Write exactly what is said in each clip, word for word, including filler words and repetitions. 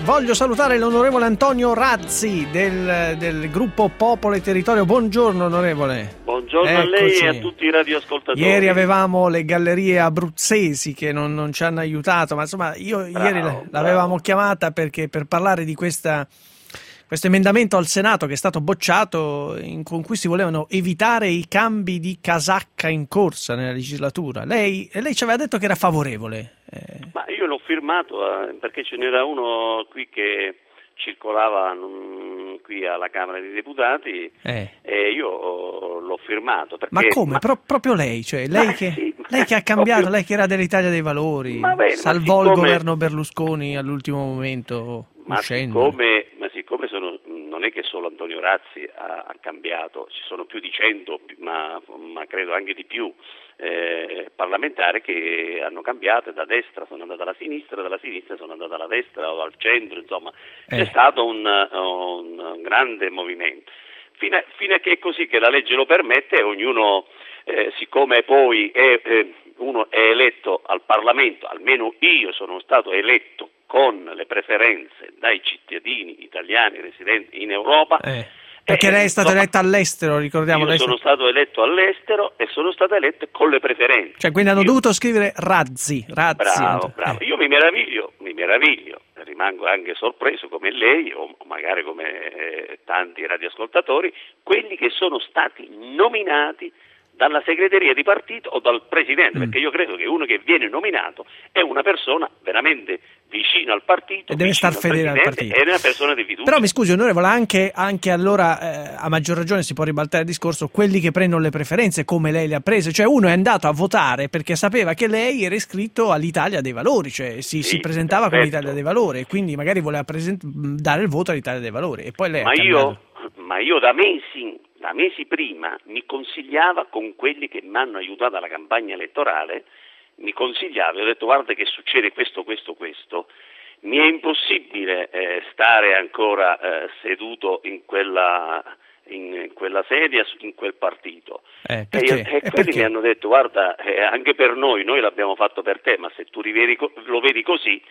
Voglio salutare l'onorevole Antonio Razzi del, del gruppo Popolo e Territorio. Buongiorno onorevole. Buongiorno Eccoci. a lei e a tutti i radioascoltatori. Ieri avevamo le gallerie abruzzesi che non, non ci hanno aiutato, ma insomma io bravo, ieri l'avevamo bravo. chiamata perché per parlare di questa questo emendamento al Senato che è stato bocciato, in, con cui si volevano evitare i cambi di casacca in corsa nella legislatura. Lei, lei ci aveva detto che era favorevole. Eh. Ma io l'ho firmato eh, perché ce n'era uno qui che circolava mh, qui alla Camera dei Deputati eh. e io l'ho firmato. Perché, ma come? Ma... Pro, proprio lei? Cioè lei, che, sì, lei che ha cambiato, proprio... lei che era dell'Italia dei Valori, ma beh, salvò ma siccome... il governo Berlusconi all'ultimo momento ma uscendo. Siccome, ma siccome sono, non è che solo Antonio Razzi ha, ha cambiato, ci sono più di cento, ma, ma credo anche di più, eh, parlamentari che hanno cambiato, da destra sono andata alla sinistra, dalla sinistra sono andata alla destra o al centro, insomma eh. c'è stato un, un, un grande movimento. Fino a, fino a che è così che la legge lo permette, ognuno, eh, siccome poi è, eh, uno è eletto al Parlamento, almeno io sono stato eletto con le preferenze dai cittadini italiani residenti in Europa. Eh, perché eh, lei è stato eletto all'estero, ricordiamo. Io lei sono sta... stato eletto all'estero e sono stato eletto con le preferenze. Cioè, quindi hanno io... dovuto scrivere Razzi. Razzi bravo, bravo. Eh. Io mi meraviglio, mi meraviglio, rimango anche sorpreso come lei o magari come eh, tanti radioascoltatori, quelli che sono stati nominati dalla segreteria di partito o dal presidente, mm. perché io credo che uno che viene nominato è una persona veramente vicino al partito, e deve star fedele al partito, è una persona di fiducia. Però mi scusi onorevole, anche, anche allora eh, a maggior ragione si può ribaltare il discorso, quelli che prendono le preferenze come lei le ha prese, cioè uno è andato a votare perché sapeva che lei era iscritto all'Italia dei Valori, cioè si, sì, si presentava come Italia dei Valori e quindi magari voleva present- dare il voto all'Italia dei Valori e poi lei ma ha io, ma io da mesi da mesi prima mi consigliava con quelli che mi hanno aiutato alla campagna elettorale, mi consigliava, ho detto guarda che succede questo, questo, questo, mi è impossibile eh, stare ancora eh, seduto in quella, in quella sedia, in quel partito. Eh, e, io, e, e quelli mi hanno detto guarda eh, anche per noi, noi l'abbiamo fatto per te, ma se tu rivedi, lo vedi così...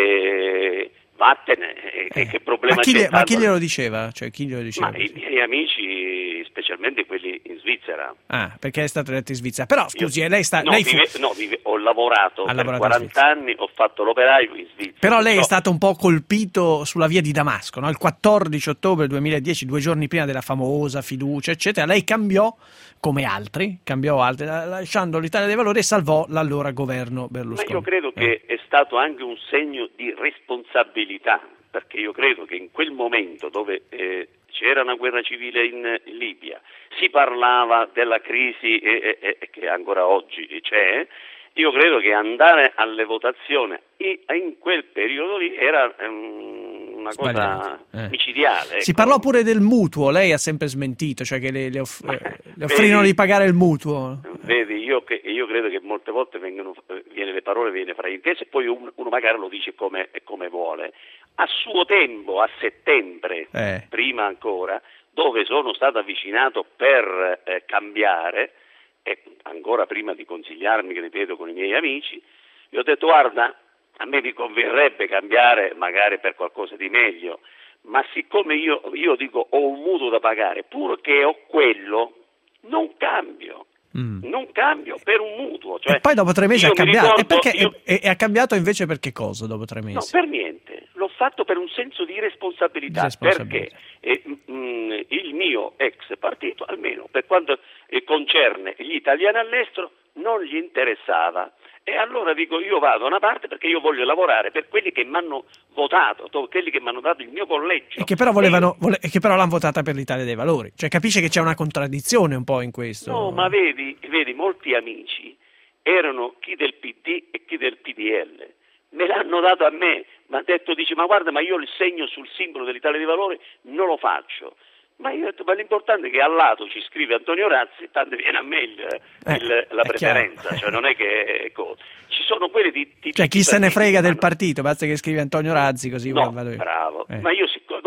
Eh, vattene, eh. che problema ma chi, c'è? Le, ma chi glielo diceva? Cioè, chi glielo diceva? Ma i miei amici, specialmente quelli in Svizzera. Ah, perché è stato eletto in Svizzera. Però scusi, Io, lei sta... No, lei vive, fu... no vive, ho lavorato ha per lavorato quaranta anni, ho fatto l'operaio in Svizzera. Però lei so. è stato un po' colpito sulla via di Damasco, no? Il quattordici ottobre duemiladieci, due giorni prima della famosa fiducia, eccetera. Lei cambiò, come altri, cambiò altri, lasciando l'Italia dei Valori e salvò l'allora governo Berlusconi. Ma io credo eh. che è stato anche un segno di responsabilità, perché io credo che in quel momento dove eh, c'era una guerra civile in, in Libia, si parlava della crisi eh, eh, che ancora oggi c'è, io credo che andare alle votazioni in quel periodo lì era um, una cosa eh. micidiale. Ecco. Si parlò pure del mutuo, lei ha sempre smentito, cioè che le, le, off- le offrirono di pagare il mutuo. Vedi, io, che, io credo che molte volte vengono, viene, le parole viene fraintese e poi uno, uno magari lo dice come, come vuole. A suo tempo, a settembre, eh. prima ancora, dove sono stato avvicinato per eh, cambiare, e ancora prima di consigliarmi, ripeto, con i miei amici, gli ho detto guarda, a me mi converrebbe cambiare magari per qualcosa di meglio, ma siccome io, io dico ho un mutuo da pagare, pur che ho quello, non cambio. Mm. Non cambio per un mutuo. Cioè, e poi dopo tre mesi ha cambiato. Ricordo, e, perché, io... e, e ha cambiato invece per che cosa dopo tre mesi? No, per niente. L'ho fatto per un senso di responsabilità, responsabilità. perché eh, mh, il mio ex partito, almeno per quanto eh, concerne gli italiani all'estero, non gli interessava. E allora dico io vado da una parte perché io voglio lavorare per quelli che mi hanno votato, quelli che mi hanno dato il mio collegio. E che però volevano, e vole, che però l'hanno votata per l'Italia dei Valori. Cioè capisce che c'è una contraddizione un po' in questo. No, ma vedi, vedi molti amici erano chi del P D e chi del P D L. Me l'hanno dato a me, mi ha detto, dice, ma guarda, ma io il segno sul simbolo dell'Italia dei Valori non lo faccio. Ma io ho detto, ma l'importante è che al lato ci scrive Antonio Razzi, tanto viene a me il, eh, il, la preferenza, cioè non è che ecco, ci sono quelli di, di cioè chi se ne frega del hanno... partito, basta che scrive Antonio Razzi così no, va a bravo, eh. ma io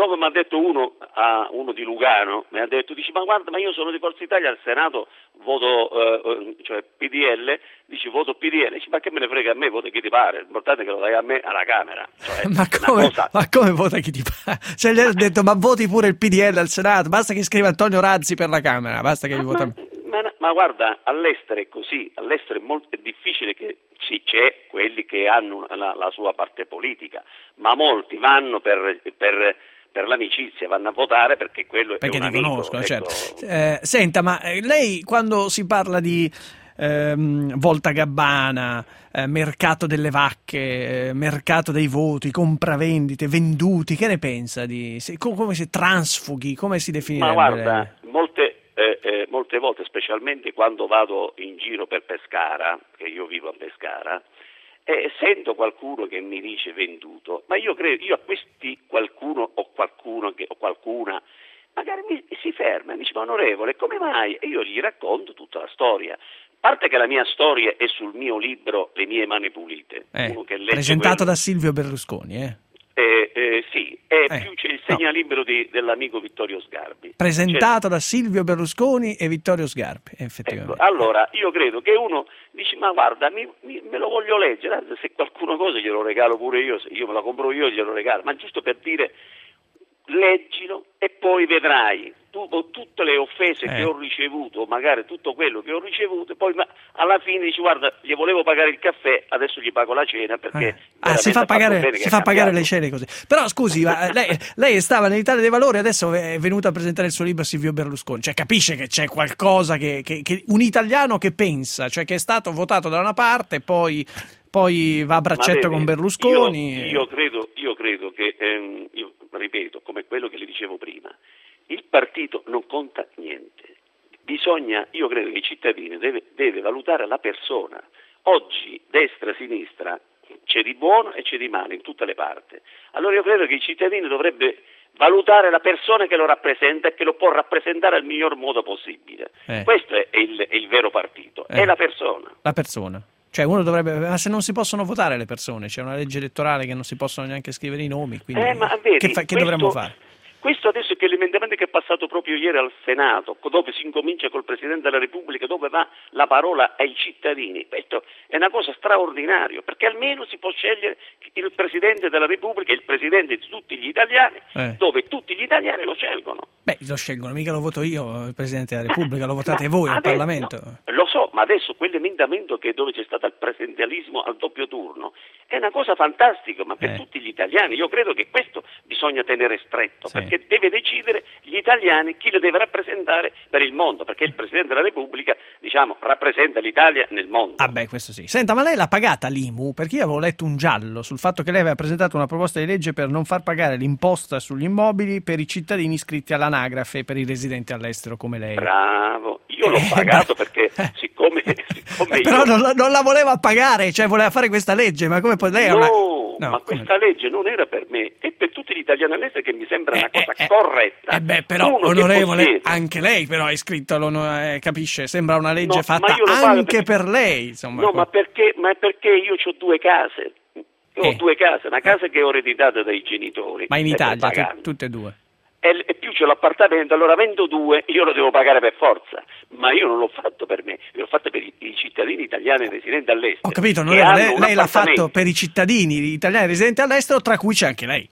dopo mi ha detto uno, a uno di Lugano, mi ha detto, dice, ma guarda, ma io sono di Forza Italia, al Senato voto, eh, cioè P D L, dice voto P D L, dice, ma che me ne frega a me, voto chi ti pare, l'importante è che lo dai a me alla Camera. Cioè, ma, come, cosa... ma come vota chi ti pare? Cioè, gli ha detto, ma voti pure il P D L al Senato, basta che scriva Antonio Razzi per la Camera, basta che gli vota... Ma, ma, ma guarda, all'estero è così, all'estero è molto è difficile che sì, c'è quelli che hanno la, la sua parte politica, ma molti vanno per, per, per l'amicizia, vanno a votare perché quello perché è un ti amico. conoscono, Ecco. certo. Eh, senta, ma lei quando si parla di ehm, Volta Gabbana, eh, mercato delle vacche, eh, mercato dei voti, compravendite, venduti, che ne pensa? Di, se, come si transfughi, come si definirebbe? Ma guarda, molte... Eh, eh, molte volte, specialmente quando vado in giro per Pescara, che io vivo a Pescara, eh, sento qualcuno che mi dice venduto, ma io credo, io a questi qualcuno o qualcuno che, o qualcuna magari mi, si ferma e mi dice, ma onorevole, come mai? E io gli racconto tutta la storia. A parte che la mia storia è sul mio libro Le mie mani pulite, eh, uno che presentato quello. da Silvio Berlusconi, eh? Eh, eh, sì, e eh, più c'è il segnalibro di, dell'amico Vittorio Sgarbi. Presentato cioè, da Silvio Berlusconi e Vittorio Sgarbi, effettivamente. Ecco, allora, io credo che uno dice, ma guarda, mi, mi, me lo voglio leggere, anzi, se qualcuno cosa glielo regalo pure io, se io me la compro io glielo regalo, ma giusto per dire, leggilo e poi vedrai tu, tutte le offese eh. che ho ricevuto, magari tutto quello che ho ricevuto, poi ma alla fine dici guarda, gli volevo pagare il caffè, adesso gli pago la cena perché eh. ah, si fa pagare, si fa pagare le cene così. Però scusi, ma lei, lei stava nell'Italia dei Valori, adesso è venuto a presentare il suo libro a Silvio Berlusconi, cioè capisce che c'è qualcosa che, che, che un italiano che pensa, cioè che è stato votato da una parte e poi poi va a braccetto vedi, con Berlusconi. Io, io credo, io credo che, ehm, io ripeto, come quello che le dicevo prima, il partito non conta niente. Bisogna, io credo che i cittadini deve, deve valutare la persona. Oggi destra, sinistra, c'è di buono e c'è di male in tutte le parti. Allora io credo che i cittadini dovrebbe valutare la persona che lo rappresenta e che lo può rappresentare al miglior modo possibile. Eh. Questo è il, è il vero partito, eh. è la persona. La persona. Cioè uno dovrebbe, ma se non si possono votare le persone, c'è una legge elettorale che non si possono neanche scrivere i nomi, quindi eh, ma vedi, che, fa, che questo, dovremmo fare? Questo adesso che l'emendamento che è passato proprio ieri al Senato, dove si incomincia col Presidente della Repubblica, dove va la parola ai cittadini, questo è una cosa straordinaria, perché almeno si può scegliere il Presidente della Repubblica, il Presidente di tutti gli italiani, eh. dove tutti gli italiani lo scelgono. Beh, lo scelgono, mica lo voto io, il Presidente della Repubblica, lo votate voi al adesso, Parlamento. No, lo so, ma adesso quell'emendamento che dove c'è stato il presidenzialismo al doppio turno è una cosa fantastica, ma per eh. tutti gli italiani. Io credo che questo bisogna tenere stretto, sì. perché deve decidere gli italiani chi lo deve rappresentare per il mondo, perché il Presidente della Repubblica, diciamo, rappresenta l'Italia nel mondo. Ah beh, questo sì. Senta, ma lei l'ha pagata l'I M U? Perché io avevo letto un giallo sul fatto che lei aveva presentato una proposta di legge per non far pagare l'imposta sugli immobili per i cittadini iscritti all'anagrafe, per i residenti all'estero come lei. Bravo, io l'ho pagato perché siccome, siccome io... Però non, non la voleva pagare, cioè voleva fare questa legge, ma come poi lei no, una... no, ma questa come... legge non era per me, è per tutti gli italiani all'estero, che mi sembra una eh, cosa eh, corretta. Eh beh, però Uno onorevole, anche lei però è iscritto, eh, capisce? Sembra una legge no, fatta anche perché... per lei, insomma. No, ma perché, ma perché io ho due case. Io ho eh. due case, una casa che ho ereditata dai genitori. Ma in Italia, tu, tutte e due? E, e più c'è l'appartamento, allora avendo due, io lo devo pagare per forza. Ma io non l'ho fatto per me, l'ho fatto per i, i cittadini italiani residenti all'estero. Ho capito, non lei, lei l'ha fatto per i cittadini italiani residenti all'estero, tra cui c'è anche lei.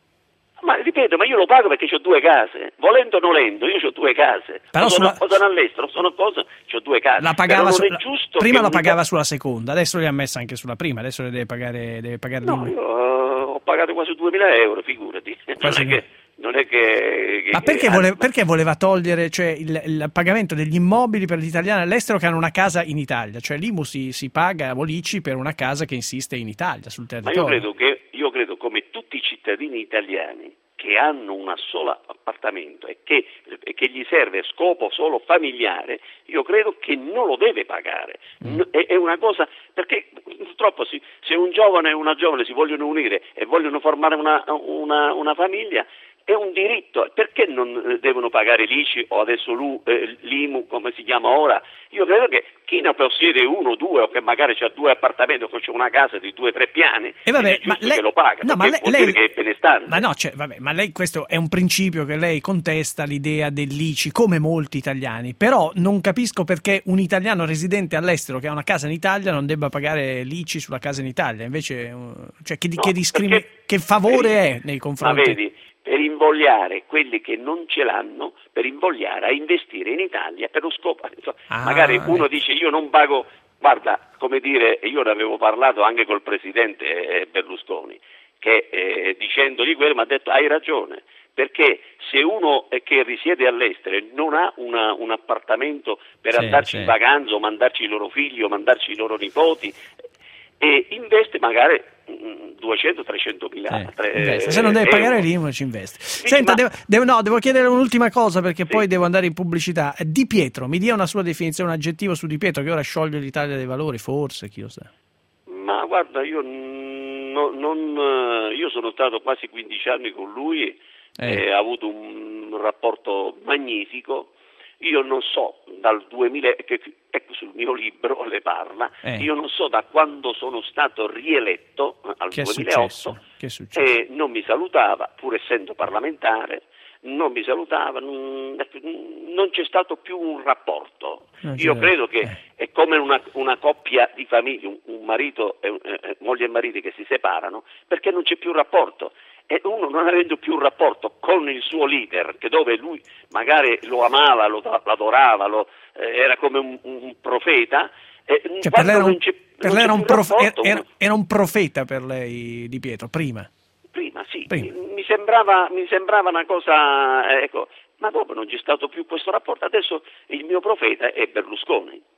Ma ripeto, ma io lo pago perché ho due case, volendo o nolendo, io ho due case. Però sono, sulla... sono all'estero, sono cosa, ho due case. La pagava su... Prima la pagava unica... sulla seconda, adesso le ha messa anche sulla prima, adesso le deve pagare, deve pagare no, io uh, ho pagato quasi duemila euro, figurati. Quasi non è che... Non è che, che ma perché, che, voleva, perché voleva togliere, cioè, il, il pagamento degli immobili per gli italiani all'estero che hanno una casa in Italia? Cioè l'I M U si, si paga o l'I C I per una casa che insiste in Italia, sul territorio. Ma io credo che, io credo come tutti i cittadini italiani che hanno un solo appartamento e che, e che gli serve a scopo solo familiare, io credo che non lo deve pagare. Mm. È, è una cosa, perché purtroppo si, se un giovane e una giovane si vogliono unire e vogliono formare una, una, una famiglia, è un diritto, perché non devono pagare l'I C I o adesso l'I M U, come si chiama ora? Io credo che chi ne possiede uno o due, o che magari ha due appartamenti o c'è una casa di due o tre piani, e vabbè, è ma giusto lei, che lo paga, no, ma lei, vuol lei, dire che è benestante. Ma no, cioè, vabbè, ma lei, questo è un principio che lei contesta, l'idea dell'I C I, come molti italiani, però non capisco perché un italiano residente all'estero che ha una casa in Italia non debba pagare l'I C I sulla casa in Italia, invece, cioè, che, No, che, discrimi- che favore è nei confronti? Ma vedi, per invogliare quelli che non ce l'hanno, per invogliare a investire in Italia per lo scopo. Ah, magari uno ecco. dice io non pago, guarda, come dire, io ne avevo parlato anche col presidente Berlusconi, che eh, dicendogli quello mi ha detto hai ragione, perché se uno che risiede all'estero non ha una, un appartamento per Sì, andarci sì. in vacanza o mandarci i loro figli o mandarci i loro nipoti, e investe magari duecento trecento mila eh, se non deve pagare l'I M U ci investe. Senta, ma... devo, devo, no, devo chiedere un'ultima cosa perché sì. poi devo andare in pubblicità. Di Pietro, mi dia una sua definizione, un aggettivo su Di Pietro, che ora scioglie l'Italia dei Valori, forse, chi lo sa. Ma guarda, io, no, non, io sono stato quasi quindici anni con lui e eh. ho avuto un rapporto magnifico. Io non so dal duemila, ecco sul mio libro le parla, eh. io non so da quando sono stato rieletto al che duemilaotto, che è successo? E non mi salutava, pur essendo parlamentare, non mi salutava, non, non c'è stato più un rapporto. Io credo che eh. è come una, una coppia di famiglie, un, un marito, e, eh, moglie e marito che si separano, perché non c'è più un rapporto. E uno non avendo più un rapporto con il suo leader, che dove lui magari lo amava, lo adorava, lo, eh, era come un, un profeta, eh, cioè per lei era un, non c'è, per non lei c'è era, un prof, rapporto, era, era un profeta per lei Di Pietro, prima? Prima sì, prima. Mi, mi, sembrava, mi sembrava una cosa, eh, ecco, ma dopo non c'è stato più questo rapporto, adesso il mio profeta è Berlusconi.